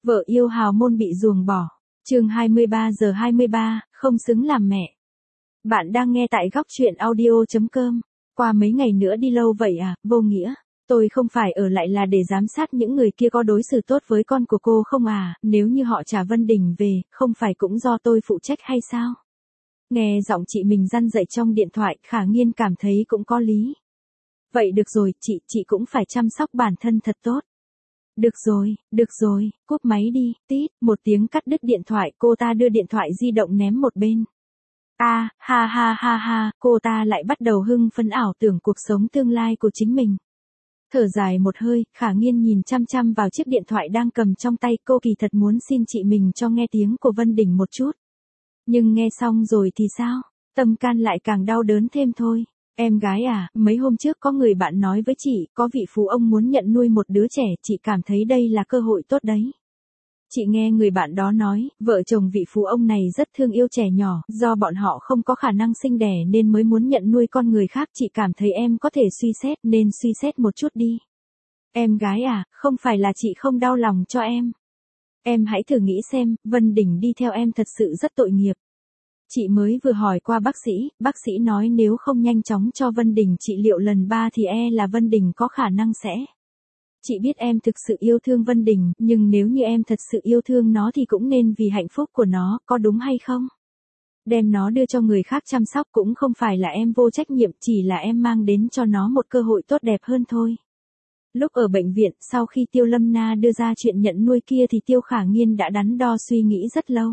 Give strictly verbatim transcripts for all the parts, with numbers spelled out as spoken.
Vợ yêu hào môn bị ruồng bỏ. Chương hai mươi ba giờ hai mươi ba, không xứng làm mẹ. Bạn đang nghe tại góc truyện audio chấm com. Qua mấy ngày nữa đi lâu vậy à, vô nghĩa. Tôi không phải ở lại là để giám sát những người kia có đối xử tốt với con của cô không à, nếu như họ trả Vân Đình về, không phải cũng do tôi phụ trách hay sao? Nghe giọng chị mình răn dạy trong điện thoại, Khả Nghiên cảm thấy cũng có lý. Vậy được rồi, chị, chị cũng phải chăm sóc bản thân thật tốt. Được rồi, được rồi, cúp máy đi, tít, một tiếng cắt đứt điện thoại, cô ta đưa điện thoại di động ném một bên. A, à, ha ha ha ha, cô ta lại bắt đầu hưng phấn ảo tưởng cuộc sống tương lai của chính mình. Thở dài một hơi, Khả Nghiên nhìn chăm chăm vào chiếc điện thoại đang cầm trong tay, cô kỳ thật muốn xin chị mình cho nghe tiếng của Vân Đình một chút. Nhưng nghe xong rồi thì sao? Tâm can lại càng đau đớn thêm thôi. Em gái à, mấy hôm trước có người bạn nói với chị, có vị phú ông muốn nhận nuôi một đứa trẻ, chị cảm thấy đây là cơ hội tốt đấy. Chị nghe người bạn đó nói, vợ chồng vị phú ông này rất thương yêu trẻ nhỏ, do bọn họ không có khả năng sinh đẻ nên mới muốn nhận nuôi con người khác, chị cảm thấy em có thể suy xét, nên suy xét một chút đi. Em gái à, không phải là chị không đau lòng cho em. Em hãy thử nghĩ xem, Vân Đình đi theo em thật sự rất tội nghiệp. Chị mới vừa hỏi qua bác sĩ, bác sĩ nói nếu không nhanh chóng cho Vân Đình trị liệu lần ba thì e là Vân Đình có khả năng sẽ. Chị biết em thực sự yêu thương Vân Đình, nhưng nếu như em thật sự yêu thương nó thì cũng nên vì hạnh phúc của nó, có đúng hay không? Đem nó đưa cho người khác chăm sóc cũng không phải là em vô trách nhiệm, chỉ là em mang đến cho nó một cơ hội tốt đẹp hơn thôi. Lúc ở bệnh viện, sau khi Tiêu Lâm Na đưa ra chuyện nhận nuôi kia thì Tiêu Khả Nghiên đã đắn đo suy nghĩ rất lâu.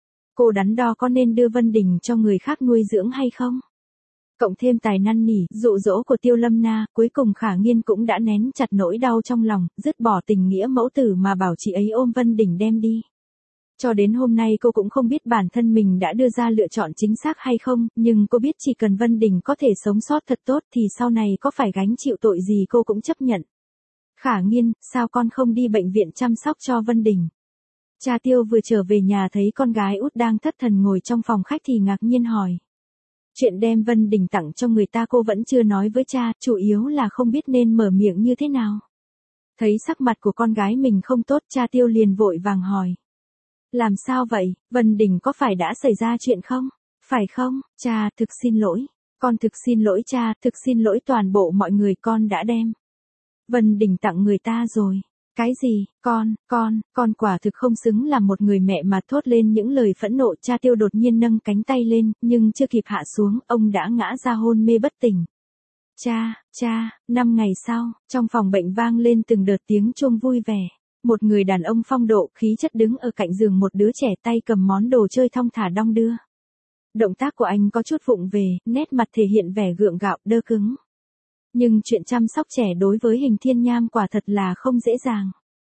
Cô đắn đo có nên đưa Vân Đình cho người khác nuôi dưỡng hay không? Cộng thêm tài năn nỉ, dụ dỗ của Tiêu Lâm Na, cuối cùng Khả Nghiên cũng đã nén chặt nỗi đau trong lòng, dứt bỏ tình nghĩa mẫu tử mà bảo chị ấy ôm Vân Đình đem đi. Cho đến hôm nay cô cũng không biết bản thân mình đã đưa ra lựa chọn chính xác hay không, nhưng cô biết chỉ cần Vân Đình có thể sống sót thật tốt thì sau này có phải gánh chịu tội gì cô cũng chấp nhận. Khả Nghiên, sao con không đi bệnh viện chăm sóc cho Vân Đình? Cha Tiêu vừa trở về nhà thấy con gái út đang thất thần ngồi trong phòng khách thì ngạc nhiên hỏi. Chuyện đem Vân Đình tặng cho người ta cô vẫn chưa nói với cha, chủ yếu là không biết nên mở miệng như thế nào. Thấy sắc mặt của con gái mình không tốt, cha Tiêu liền vội vàng hỏi. Làm sao vậy, Vân Đình có phải đã xảy ra chuyện không? Phải không, cha, thực xin lỗi. Con thực xin lỗi cha, thực xin lỗi toàn bộ mọi người, con đã đem Vân Đình tặng người ta rồi. Cái gì, con, con, con quả thực không xứng là một người mẹ mà, thốt lên những lời phẫn nộ. Cha Tiêu đột nhiên nâng cánh tay lên, nhưng chưa kịp hạ xuống, ông đã ngã ra hôn mê bất tỉnh. Cha, cha, năm ngày sau, trong phòng bệnh vang lên từng đợt tiếng chuông vui vẻ. Một người đàn ông phong độ, khí chất đứng ở cạnh giường một đứa trẻ, tay cầm món đồ chơi thong thả đong đưa. Động tác của anh có chút vụng về, nét mặt thể hiện vẻ gượng gạo, đơ cứng. Nhưng chuyện chăm sóc trẻ đối với Hình Thiên Nham quả thật là không dễ dàng.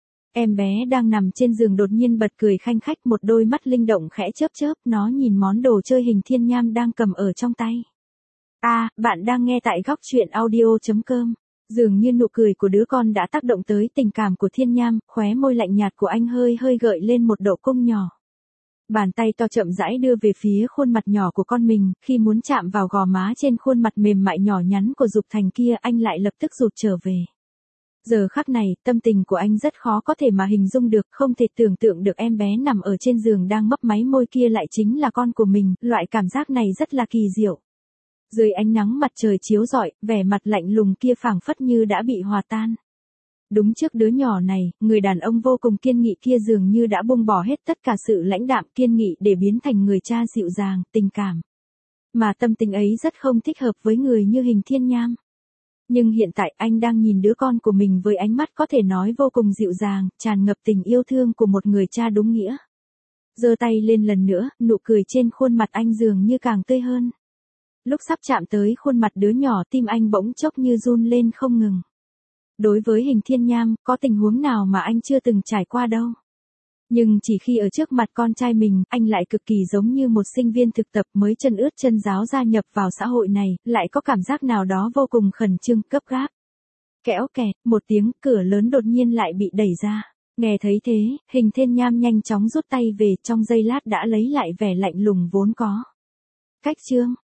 Em bé đang nằm trên giường đột nhiên bật cười khanh khách, một đôi mắt linh động khẽ chớp chớp, nó nhìn món đồ chơi Hình Thiên Nham đang cầm ở trong tay. A, à, bạn đang nghe tại góc truyện audio chấm com. Dường như nụ cười của đứa con đã tác động tới tình cảm của Thiên Nham, khóe môi lạnh nhạt của anh hơi hơi gợi lên một độ cung nhỏ. Bàn tay to chậm rãi đưa về phía khuôn mặt nhỏ của con mình, khi muốn chạm vào gò má trên khuôn mặt mềm mại nhỏ nhắn của Dục Thành kia, anh lại lập tức rụt trở về. Giờ khắc này, tâm tình của anh rất khó có thể mà hình dung được, không thể tưởng tượng được em bé nằm ở trên giường đang mấp máy môi kia lại chính là con của mình, loại cảm giác này rất là kỳ diệu. Dưới ánh nắng mặt trời chiếu rọi, vẻ mặt lạnh lùng kia phảng phất như đã bị hòa tan. Đúng trước đứa nhỏ này, người đàn ông vô cùng kiên nghị kia dường như đã buông bỏ hết tất cả sự lãnh đạm kiên nghị để biến thành người cha dịu dàng, tình cảm. Mà tâm tình ấy rất không thích hợp với người như Hình Thiên Nham. Nhưng hiện tại anh đang nhìn đứa con của mình với ánh mắt có thể nói vô cùng dịu dàng, tràn ngập tình yêu thương của một người cha đúng nghĩa. Giơ tay lên lần nữa, nụ cười trên khuôn mặt anh dường như càng tươi hơn. Lúc sắp chạm tới khuôn mặt đứa nhỏ, tim anh bỗng chốc như run lên không ngừng. Đối với Hình Thiên Nham, có tình huống nào mà anh chưa từng trải qua đâu. Nhưng chỉ khi ở trước mặt con trai mình, anh lại cực kỳ giống như một sinh viên thực tập mới chân ướt chân ráo gia nhập vào xã hội này, lại có cảm giác nào đó vô cùng khẩn trương, gấp gáp. Kẽo kẹt, một tiếng, cửa lớn đột nhiên lại bị đẩy ra. Nghe thấy thế, Hình Thiên Nham nhanh chóng rút tay về, trong giây lát đã lấy lại vẻ lạnh lùng vốn có. Cách chương,